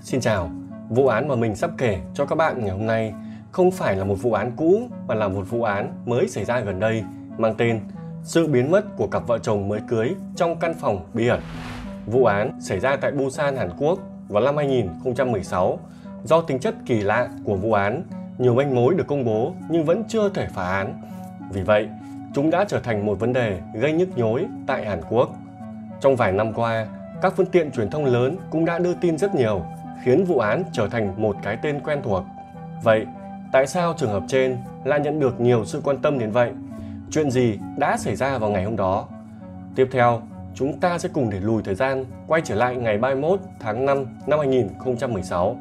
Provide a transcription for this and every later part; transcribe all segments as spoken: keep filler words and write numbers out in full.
Xin chào, vụ án mà mình sắp kể cho các bạn ngày hôm nay không phải là một vụ án cũ mà là một vụ án mới xảy ra gần đây mang tên sự biến mất của cặp vợ chồng mới cưới trong căn phòng bí ẩn. Vụ án xảy ra tại Busan, Hàn Quốc vào năm hai nghìn không trăm mười sáu. Do tính chất kỳ lạ của vụ án, nhiều manh mối được công bố nhưng vẫn chưa thể phá án. Vì vậy, chúng đã trở thành một vấn đề gây nhức nhối tại Hàn Quốc. Trong vài năm qua, các phương tiện truyền thông lớn cũng đã đưa tin rất nhiều, khiến vụ án trở thành một cái tên quen thuộc. Vậy, tại sao trường hợp trên lại nhận được nhiều sự quan tâm đến vậy? Chuyện gì đã xảy ra vào ngày hôm đó? Tiếp theo, chúng ta sẽ cùng để lùi thời gian, quay trở lại ngày ba mươi mốt tháng năm năm hai nghìn không trăm mười sáu.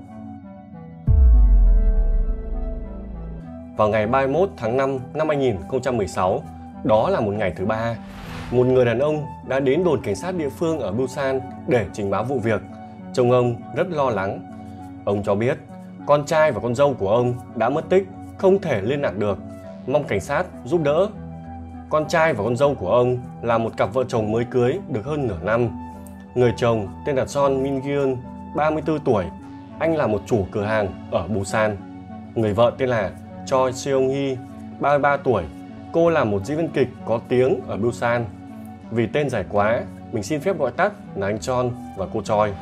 Vào ngày ba mươi mốt tháng năm năm hai nghìn không trăm mười sáu, đó là một ngày thứ ba, một người đàn ông đã đến đồn cảnh sát địa phương ở Busan để trình báo vụ việc. Trông ông rất lo lắng. Ông cho biết con trai và con dâu của ông đã mất tích, không thể liên lạc được, mong cảnh sát giúp đỡ. Con trai và con dâu của ông là một cặp vợ chồng mới cưới được hơn nửa năm. Người chồng tên là Son Min Gyun, ba mươi tư tuổi, anh là một chủ cửa hàng ở Busan. Người vợ tên là Choi Seong Hee, ba mươi ba tuổi, cô là một diễn viên kịch có tiếng ở Busan. Vì tên dài quá, mình xin phép gọi tắt là anh Chon và cô Choi.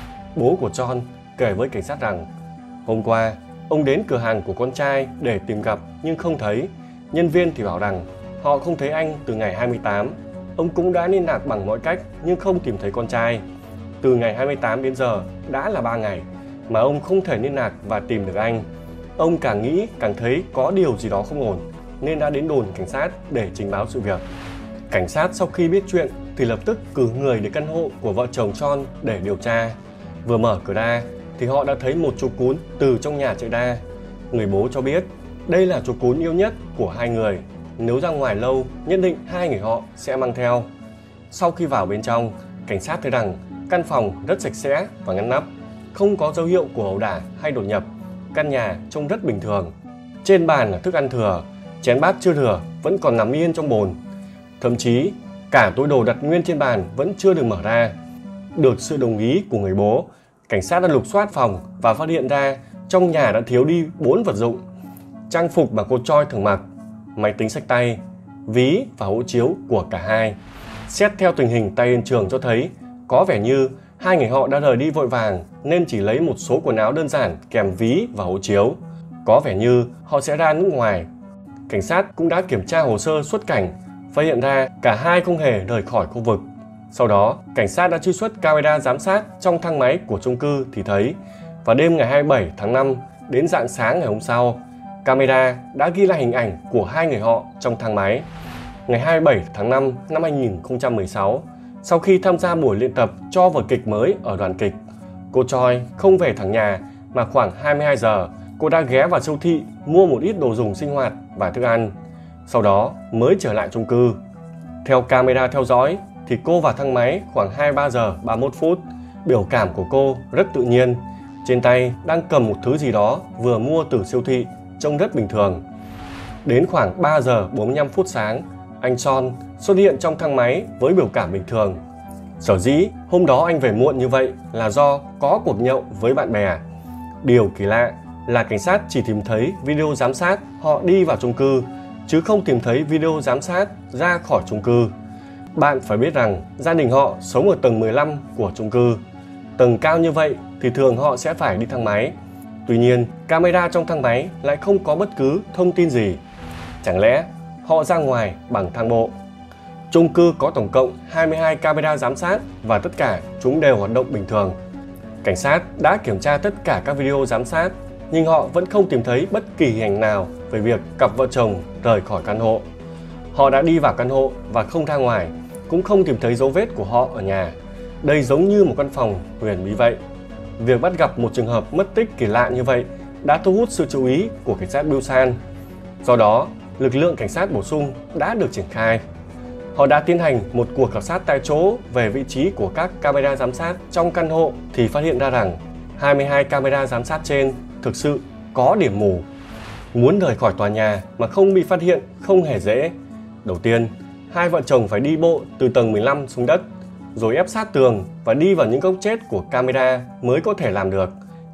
Bố của Chon kể với cảnh sát rằng hôm qua ông đến cửa hàng của con trai để tìm gặp nhưng không thấy. Nhân viên thì bảo rằng họ không thấy anh từ ngày hai mươi tám. Ông cũng đã liên lạc bằng mọi cách nhưng không tìm thấy con trai. Từ ngày hai mươi tám đến giờ đã là ba ngày mà ông không thể liên lạc và tìm được anh. Ông càng nghĩ càng thấy có điều gì đó không ổn nên đã đến đồn cảnh sát để trình báo sự việc. Cảnh sát sau khi biết chuyện thì lập tức cử người đến căn hộ của vợ chồng Chon để điều tra. Vừa mở cửa ra thì họ đã thấy một chú cún từ trong nhà chạy ra. Người bố cho biết đây là chú cún yêu nhất của hai người. Nếu ra ngoài lâu, nhất định hai người họ sẽ mang theo. Sau khi vào bên trong, cảnh sát thấy rằng căn phòng rất sạch sẽ và ngăn nắp, không có dấu hiệu của ẩu đả hay đột nhập. Căn nhà trông rất bình thường. Trên bàn là thức ăn thừa, chén bát chưa thừa vẫn còn nằm yên trong bồn. Thậm chí, cả túi đồ đặt nguyên trên bàn vẫn chưa được mở ra. Được sự đồng ý của người bố, cảnh sát đã lục soát phòng và phát hiện ra trong nhà đã thiếu đi bốn vật dụng. Trang phục mà cô Choi thường mặc, máy tính xách tay, ví và hộ chiếu của cả hai. Xét theo tình hình tại hiện trường cho thấy có vẻ như hai người họ đã rời đi vội vàng nên chỉ lấy một số quần áo đơn giản kèm ví và hộ chiếu. Có vẻ như họ sẽ ra nước ngoài. Cảnh sát cũng đã kiểm tra hồ sơ xuất cảnh, phát hiện ra cả hai không hề rời khỏi khu vực. Sau đó, cảnh sát đã truy xuất camera giám sát trong thang máy của chung cư thì thấy vào đêm ngày hai mươi bảy tháng năm đến rạng sáng ngày hôm sau, camera đã ghi lại hình ảnh của hai người họ trong thang máy. Ngày hai mươi bảy tháng năm năm hai nghìn không trăm mười sáu, sau khi tham gia buổi luyện tập cho vở kịch mới ở đoàn kịch, cô Choi không về thẳng nhà mà khoảng hai mươi hai giờ, cô đã ghé vào siêu thị mua một ít đồ dùng sinh hoạt và thức ăn. Sau đó mới trở lại chung cư. Theo camera theo dõi thì cô vào thang máy khoảng hai mươi ba giờ ba mươi mốt phút. Biểu cảm của cô rất tự nhiên. Trên tay đang cầm một thứ gì đó vừa mua từ siêu thị, trông rất bình thường. Đến khoảng ba giờ bốn mươi lăm phút sáng, anh Son xuất hiện trong thang máy với biểu cảm bình thường. Sở dĩ hôm đó anh về muộn như vậy là do có cuộc nhậu với bạn bè. Điều kỳ lạ là cảnh sát chỉ tìm thấy video giám sát họ đi vào chung cư, chứ không tìm thấy video giám sát ra khỏi chung cư. Bạn phải biết rằng gia đình họ sống ở tầng mười lăm của chung cư. Tầng cao như vậy thì thường họ sẽ phải đi thang máy. Tuy nhiên, camera trong thang máy lại không có bất cứ thông tin gì. Chẳng lẽ họ ra ngoài bằng thang bộ? Chung cư có tổng cộng hai mươi hai camera giám sát và tất cả chúng đều hoạt động bình thường. Cảnh sát đã kiểm tra tất cả các video giám sát nhưng họ vẫn không tìm thấy bất kỳ hình ảnh nào về việc cặp vợ chồng rời khỏi căn hộ. Họ đã đi vào căn hộ và không ra ngoài, cũng không tìm thấy dấu vết của họ ở nhà. Đây giống như một căn phòng huyền bí vậy. Việc bắt gặp một trường hợp mất tích kỳ lạ như vậy đã thu hút sự chú ý của cảnh sát Busan. Do đó, lực lượng cảnh sát bổ sung đã được triển khai. Họ đã tiến hành một cuộc khảo sát tại chỗ về vị trí của các camera giám sát trong căn hộ thì phát hiện ra rằng hai mươi hai camera giám sát trên thực sự có điểm mù. Muốn rời khỏi tòa nhà mà không bị phát hiện không hề dễ. Đầu tiên, hai vợ chồng phải đi bộ từ tầng mười lăm xuống đất, rồi ép sát tường và đi vào những góc chết của camera mới có thể làm được.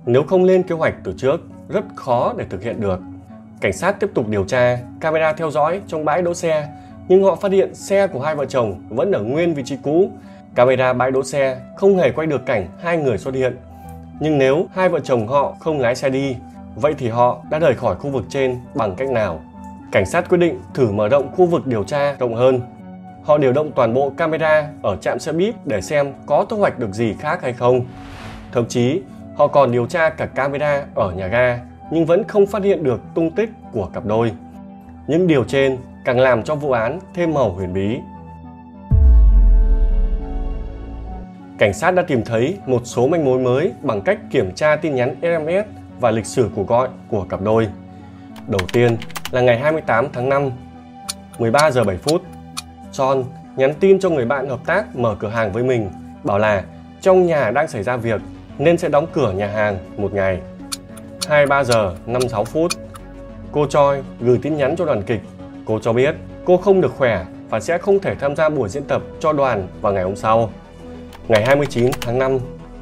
Nếu không lên kế hoạch từ trước, rất khó để thực hiện được. Cảnh sát tiếp tục điều tra, camera theo dõi trong bãi đỗ xe, nhưng họ phát hiện xe của hai vợ chồng vẫn ở nguyên vị trí cũ. Camera bãi đỗ xe không hề quay được cảnh hai người xuất hiện. Nhưng nếu hai vợ chồng họ không lái xe đi, vậy thì họ đã rời khỏi khu vực trên bằng cách nào? Cảnh sát quyết định thử mở rộng khu vực điều tra rộng hơn. Họ điều động toàn bộ camera ở trạm xe buýt để xem có thu hoạch được gì khác hay không. Thậm chí, họ còn điều tra cả camera ở nhà ga, nhưng vẫn không phát hiện được tung tích của cặp đôi. Những điều trên càng làm cho vụ án thêm màu huyền bí. Cảnh sát đã tìm thấy một số manh mối mới bằng cách kiểm tra tin nhắn ét em ét và lịch sử cuộc gọi của cặp đôi. Đầu tiên là ngày hai mươi tám tháng năm, mười ba giờ bảy phút, John nhắn tin cho người bạn hợp tác mở cửa hàng với mình, bảo là trong nhà đang xảy ra việc nên sẽ đóng cửa nhà hàng một ngày. hai mươi ba giờ năm mươi sáu phút, cô Choi gửi tin nhắn cho đoàn kịch. Cô cho biết cô không được khỏe và sẽ không thể tham gia buổi diễn tập cho đoàn vào ngày hôm sau. Ngày hai mươi chín tháng năm,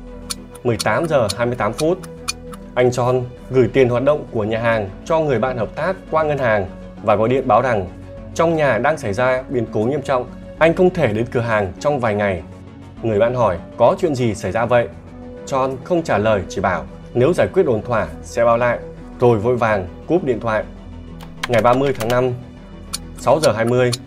mười tám giờ hai mươi tám phút, anh John gửi tiền hoạt động của nhà hàng cho người bạn hợp tác qua ngân hàng và gọi điện báo rằng trong nhà đang xảy ra biến cố nghiêm trọng, anh không thể đến cửa hàng trong vài ngày. Người bạn hỏi có chuyện gì xảy ra vậy? John không trả lời, chỉ bảo nếu giải quyết ổn thỏa sẽ báo lại, rồi vội vàng cúp điện thoại. Ngày ba mươi tháng năm, sáu giờ hai mươi,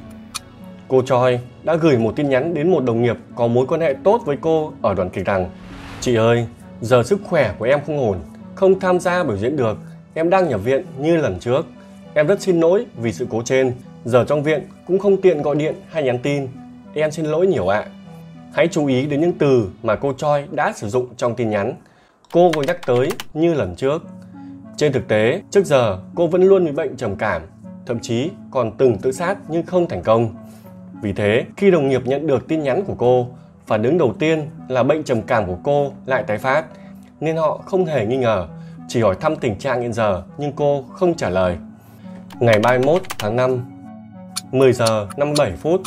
cô Choi đã gửi một tin nhắn đến một đồng nghiệp có mối quan hệ tốt với cô ở đoàn kịch rằng: chị ơi, giờ sức khỏe của em không ổn, không tham gia biểu diễn được, em đang nhập viện như lần trước. Em rất xin lỗi vì sự cố trên, giờ trong viện cũng không tiện gọi điện hay nhắn tin. Em xin lỗi nhiều ạ. Hãy chú ý đến những từ mà cô Choi đã sử dụng trong tin nhắn. Cô có nhắc tới như lần trước. Trên thực tế, trước giờ cô vẫn luôn bị bệnh trầm cảm, thậm chí còn từng tự sát nhưng không thành công. Vì thế, khi đồng nghiệp nhận được tin nhắn của cô, phản ứng đầu tiên là bệnh trầm cảm của cô lại tái phát, nên họ không hề nghi ngờ, chỉ hỏi thăm tình trạng hiện giờ nhưng cô không trả lời. Ngày ba mươi mốt tháng năm, mười giờ năm mươi bảy phút,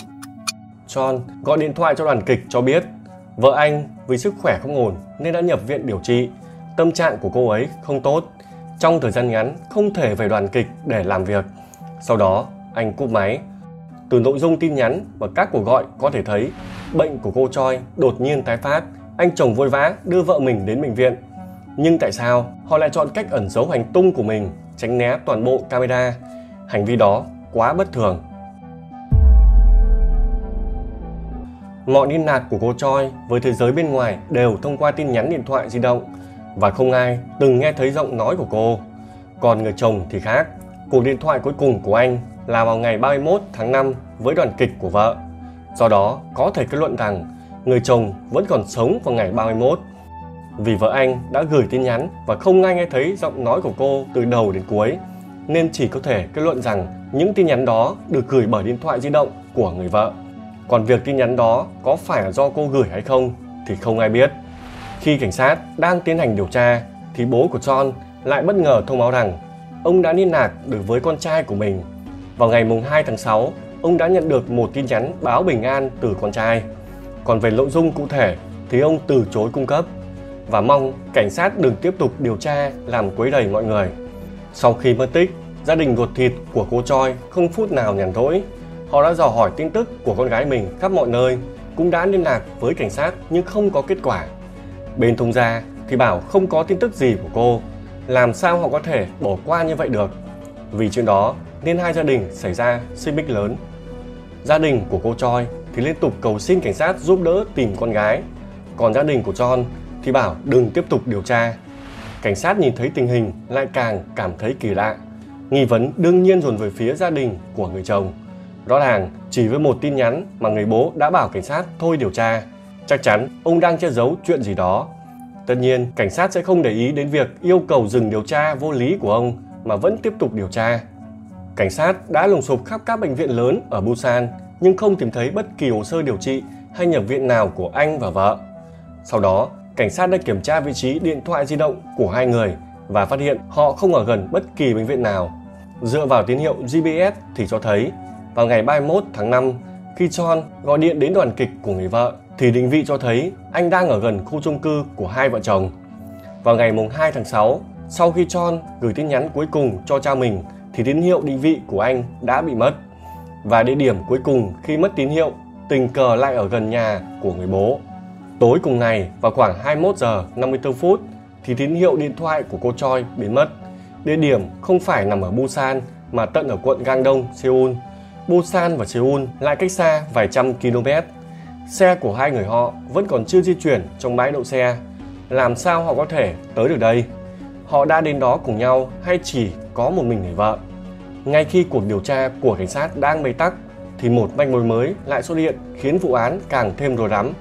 John gọi điện thoại cho đoàn kịch cho biết vợ anh vì sức khỏe không ổn nên đã nhập viện điều trị. Tâm trạng của cô ấy không tốt, trong thời gian ngắn không thể về đoàn kịch để làm việc. Sau đó anh cúp máy. Từ nội dung tin nhắn và các cuộc gọi có thể thấy bệnh của cô Choi đột nhiên tái phát. Anh chồng vội vã đưa vợ mình đến bệnh viện. Nhưng tại sao họ lại chọn cách ẩn giấu hành tung của mình, tránh né toàn bộ camera? Hành vi đó quá bất thường. Mọi liên lạc của cô Choi với thế giới bên ngoài đều thông qua tin nhắn điện thoại di động, và không ai từng nghe thấy giọng nói của cô. Còn người chồng thì khác. Cuộc điện thoại cuối cùng của anh là vào ngày ba mươi mốt tháng năm với đoàn kịch của vợ. Do đó, có thể kết luận rằng người chồng vẫn còn sống vào ngày ba mươi mốt. Vì vợ anh đã gửi tin nhắn và không ai nghe thấy giọng nói của cô từ đầu đến cuối, nên chỉ có thể kết luận rằng những tin nhắn đó được gửi bởi điện thoại di động của người vợ. Còn việc tin nhắn đó có phải là do cô gửi hay không thì không ai biết. Khi cảnh sát đang tiến hành điều tra thì bố của John lại bất ngờ thông báo rằng ông đã liên lạc được với con trai của mình. Vào ngày hai tháng sáu, ông đã nhận được một tin nhắn báo bình an từ con trai. Còn về nội dung cụ thể thì ông từ chối cung cấp và mong cảnh sát đừng tiếp tục điều tra làm quấy rầy mọi người. Sau khi mất tích, gia đình ruột thịt của cô Choi không phút nào nhàn rỗi. Họ đã dò hỏi tin tức của con gái mình khắp mọi nơi, cũng đã liên lạc với cảnh sát nhưng không có kết quả. Bên thông gia thì bảo không có tin tức gì của cô. Làm sao họ có thể bỏ qua như vậy được? Vì chuyện đó nên hai gia đình xảy ra xích mích lớn. Gia đình của cô Choi thì liên tục cầu xin cảnh sát giúp đỡ tìm con gái. Còn gia đình của John thì bảo đừng tiếp tục điều tra. Cảnh sát nhìn thấy tình hình lại càng cảm thấy kỳ lạ. Nghi vấn đương nhiên dồn về phía gia đình của người chồng. Rõ ràng chỉ với một tin nhắn mà người bố đã bảo cảnh sát thôi điều tra, chắc chắn ông đang che giấu chuyện gì đó. Tất nhiên, cảnh sát sẽ không để ý đến việc yêu cầu dừng điều tra vô lý của ông mà vẫn tiếp tục điều tra. Cảnh sát đã lùng sục khắp các bệnh viện lớn ở Busan nhưng không tìm thấy bất kỳ hồ sơ điều trị hay nhập viện nào của anh và vợ. Sau đó, cảnh sát đã kiểm tra vị trí điện thoại di động của hai người và phát hiện họ không ở gần bất kỳ bệnh viện nào. Dựa vào tín hiệu giê pê ét thì cho thấy vào ngày ba mươi mốt tháng năm, khi John gọi điện đến đoàn kịch của người vợ thì định vị cho thấy anh đang ở gần khu chung cư của hai vợ chồng. Vào ngày hai tháng sáu, sau khi John gửi tin nhắn cuối cùng cho cha mình thì tín hiệu định vị của anh đã bị mất. Và địa điểm cuối cùng khi mất tín hiệu tình cờ lại ở gần nhà của người bố. Tối cùng ngày vào khoảng hai mươi mốt giờ năm mươi tư phút thì tín hiệu điện thoại của cô Choi biến mất. Địa điểm không phải nằm ở Busan mà tận ở quận Gangdong, Seoul. Busan và Seoul lại cách xa vài trăm km. Xe của hai người họ vẫn còn chưa di chuyển trong bãi đậu xe. Làm sao họ có thể tới được đây? Họ đã đến đó cùng nhau hay chỉ có một mình người vợ? Ngay khi cuộc điều tra của cảnh sát đang bế tắc thì một manh mối mới lại xuất hiện khiến vụ án càng thêm rối rắm.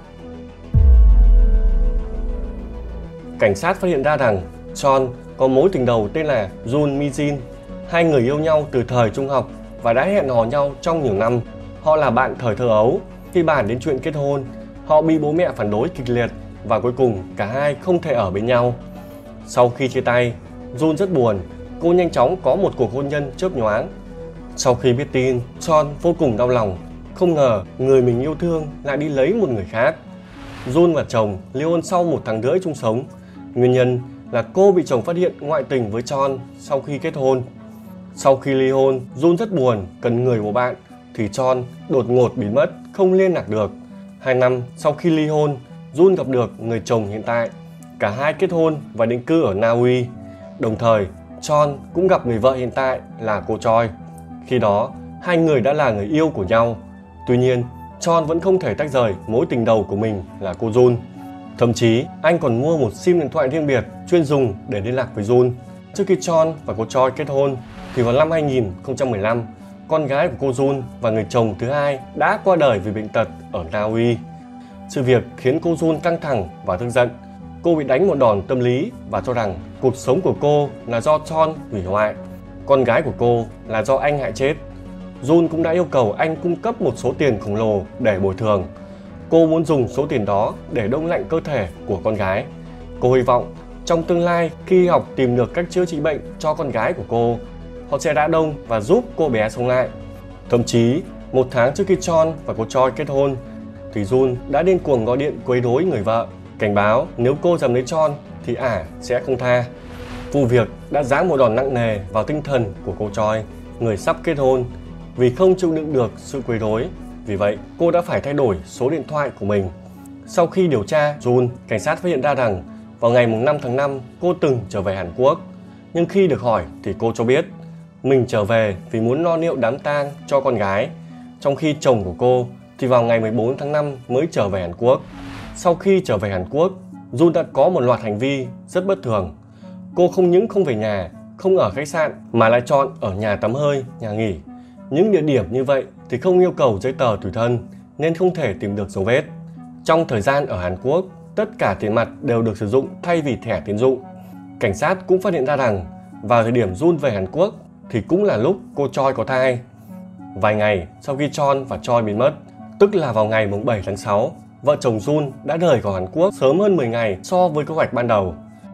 Cảnh sát phát hiện ra rằng John có mối tình đầu tên là Jun Mi-jin. Hai người yêu nhau từ thời trung học và đã hẹn hò nhau trong nhiều năm. Họ là bạn thời thơ ấu. Khi bàn đến chuyện kết hôn, họ bị bố mẹ phản đối kịch liệt và cuối cùng cả hai không thể ở bên nhau. Sau khi chia tay, Jun rất buồn. Cô nhanh chóng có một cuộc hôn nhân chớp nhoáng. Sau khi biết tin, John vô cùng đau lòng. Không ngờ người mình yêu thương lại đi lấy một người khác. Jun và chồng ly hôn sau một tháng rưỡi chung sống. Nguyên nhân là cô bị chồng phát hiện ngoại tình với John sau khi kết hôn. Sau khi ly hôn, Jun rất buồn, cần người của bạn, thì John đột ngột biến mất, không liên lạc được. Hai năm sau khi ly hôn, Jun gặp được người chồng hiện tại. Cả hai kết hôn và định cư ở Na Uy. Đồng thời, John cũng gặp người vợ hiện tại là cô Choi. Khi đó, hai người đã là người yêu của nhau. Tuy nhiên, John vẫn không thể tách rời mối tình đầu của mình là cô Jun. Thậm chí, anh còn mua một sim điện thoại riêng biệt chuyên dùng để liên lạc với Jun. Trước khi John và cô Choi kết hôn, thì vào năm hai nghìn không trăm mười lăm, con gái của cô Jun và người chồng thứ hai đã qua đời vì bệnh tật ở Na Uy. Sự việc khiến cô Jun căng thẳng và tức giận. Cô bị đánh một đòn tâm lý và cho rằng cuộc sống của cô là do John hủy hoại, con gái của cô là do anh hại chết. Jun cũng đã yêu cầu anh cung cấp một số tiền khổng lồ để bồi thường. Cô muốn dùng số tiền đó để đông lạnh cơ thể của con gái. Cô hy vọng trong tương lai khi học tìm được cách chữa trị bệnh cho con gái của cô, họ sẽ đả đông và giúp cô bé sống lại. Thậm chí, một tháng trước khi John và cô Choi kết hôn, thì Jun đã điên cuồng gọi điện quấy rối người vợ, cảnh báo nếu cô dám lấy John thì ả sẽ không tha. Vụ việc đã giáng một đòn nặng nề vào tinh thần của cô Choi, người sắp kết hôn, vì không chịu đựng được sự quấy rối. Vì vậy, cô đã phải thay đổi số điện thoại của mình. Sau khi điều tra Jun, cảnh sát phát hiện ra rằng vào ngày năm tháng năm, cô từng trở về Hàn Quốc. Nhưng khi được hỏi thì cô cho biết mình trở về vì muốn lo liệu đám tang cho con gái. Trong khi chồng của cô thì vào ngày mười bốn tháng năm mới trở về Hàn Quốc. Sau khi trở về Hàn Quốc, Jun đã có một loạt hành vi rất bất thường. Cô không những không về nhà, không ở khách sạn mà lại chọn ở nhà tắm hơi, nhà nghỉ. Những địa điểm như vậy thì không yêu cầu giấy tờ tùy thân nên không thể tìm được dấu vết. Trong thời gian ở Hàn Quốc, tất cả tiền mặt đều được sử dụng thay vì thẻ tín dụng. Cảnh sát cũng phát hiện ra rằng vào thời điểm Jun về Hàn Quốc thì cũng là lúc cô Choi có thai. Vài ngày sau khi John và Choi biến mất, tức là vào ngày bảy tháng sáu, vợ chồng Jun đã rời khỏi Hàn Quốc sớm hơn mười ngày so với kế hoạch ban đầu.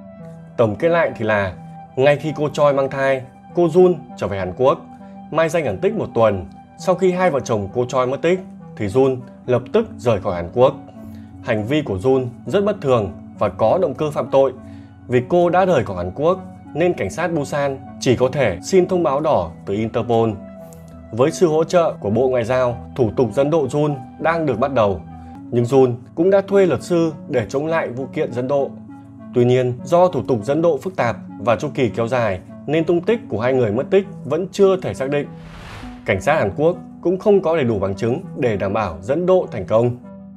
Tổng kết lại thì là ngay khi cô Choi mang thai, cô Jun trở về Hàn Quốc, mai danh ẩn tích một tuần. Sau khi hai vợ chồng cô Choi mất tích thì Jun lập tức rời khỏi Hàn Quốc. Hành vi của Jun rất bất thường và có động cơ phạm tội. Vì cô đã rời khỏi Hàn Quốc nên cảnh sát Busan chỉ có thể xin thông báo đỏ từ Interpol. Với sự hỗ trợ của Bộ Ngoại giao, thủ tục dẫn độ Jun đang được bắt đầu. Nhưng Jun cũng đã thuê luật sư để chống lại vụ kiện dẫn độ. Tuy nhiên, do thủ tục dẫn độ phức tạp và chu kỳ kéo dài nên tung tích của hai người mất tích vẫn chưa thể xác định. Cảnh sát Hàn Quốc cũng không có đầy đủ bằng chứng để đảm bảo dẫn độ thành công.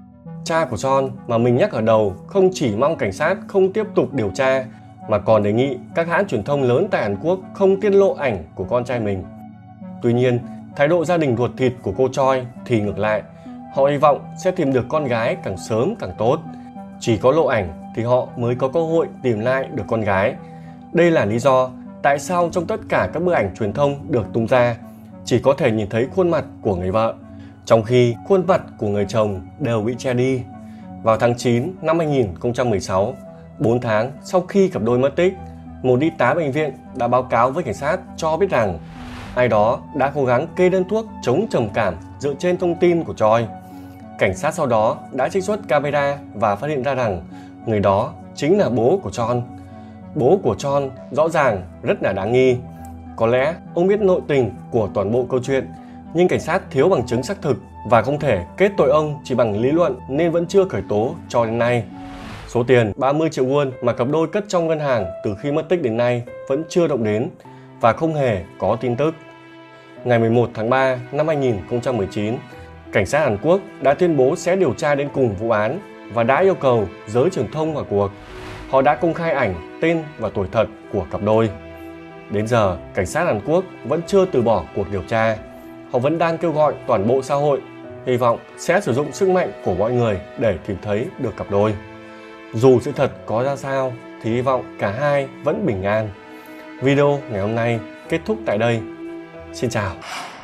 Cha của John mà mình nhắc ở đầu không chỉ mong cảnh sát không tiếp tục điều tra mà còn đề nghị các hãng truyền thông lớn tại Hàn Quốc không tiết lộ ảnh của con trai mình. Tuy nhiên, thái độ gia đình ruột thịt của cô Choi thì ngược lại. Họ hy vọng sẽ tìm được con gái càng sớm càng tốt. Chỉ có lộ ảnh thì họ mới có cơ hội tìm lại được con gái. Đây là lý do tại sao trong tất cả các bức ảnh truyền thông được tung ra chỉ có thể nhìn thấy khuôn mặt của người vợ, trong khi khuôn mặt của người chồng đều bị che đi. Vào tháng chín năm hai nghìn không trăm mười sáu, bốn tháng sau khi cặp đôi mất tích, một y tá bệnh viện đã báo cáo với cảnh sát cho biết rằng ai đó đã cố gắng kê đơn thuốc chống trầm cảm dựa trên thông tin của Choi. Cảnh sát sau đó đã trích xuất camera và phát hiện ra rằng người đó chính là bố của John. Bố của John rõ ràng rất là đáng nghi. Có lẽ ông biết nội tình của toàn bộ câu chuyện, nhưng cảnh sát thiếu bằng chứng xác thực và không thể kết tội ông chỉ bằng lý luận nên vẫn chưa khởi tố cho đến nay. Số tiền ba mươi triệu won mà cặp đôi cất trong ngân hàng từ khi mất tích đến nay vẫn chưa động đến và không hề có tin tức. Ngày mười một tháng ba năm hai nghìn không trăm mười chín, cảnh sát Hàn Quốc đã tuyên bố sẽ điều tra đến cùng vụ án và đã yêu cầu giới truyền thông vào cuộc. Họ đã công khai ảnh, tên và tuổi thật của cặp đôi. Đến giờ, cảnh sát Hàn Quốc vẫn chưa từ bỏ cuộc điều tra. Họ vẫn đang kêu gọi toàn bộ xã hội, hy vọng sẽ sử dụng sức mạnh của mọi người để tìm thấy được cặp đôi. Dù sự thật có ra sao thì hy vọng cả hai vẫn bình an. Video ngày hôm nay kết thúc tại đây. Xin chào!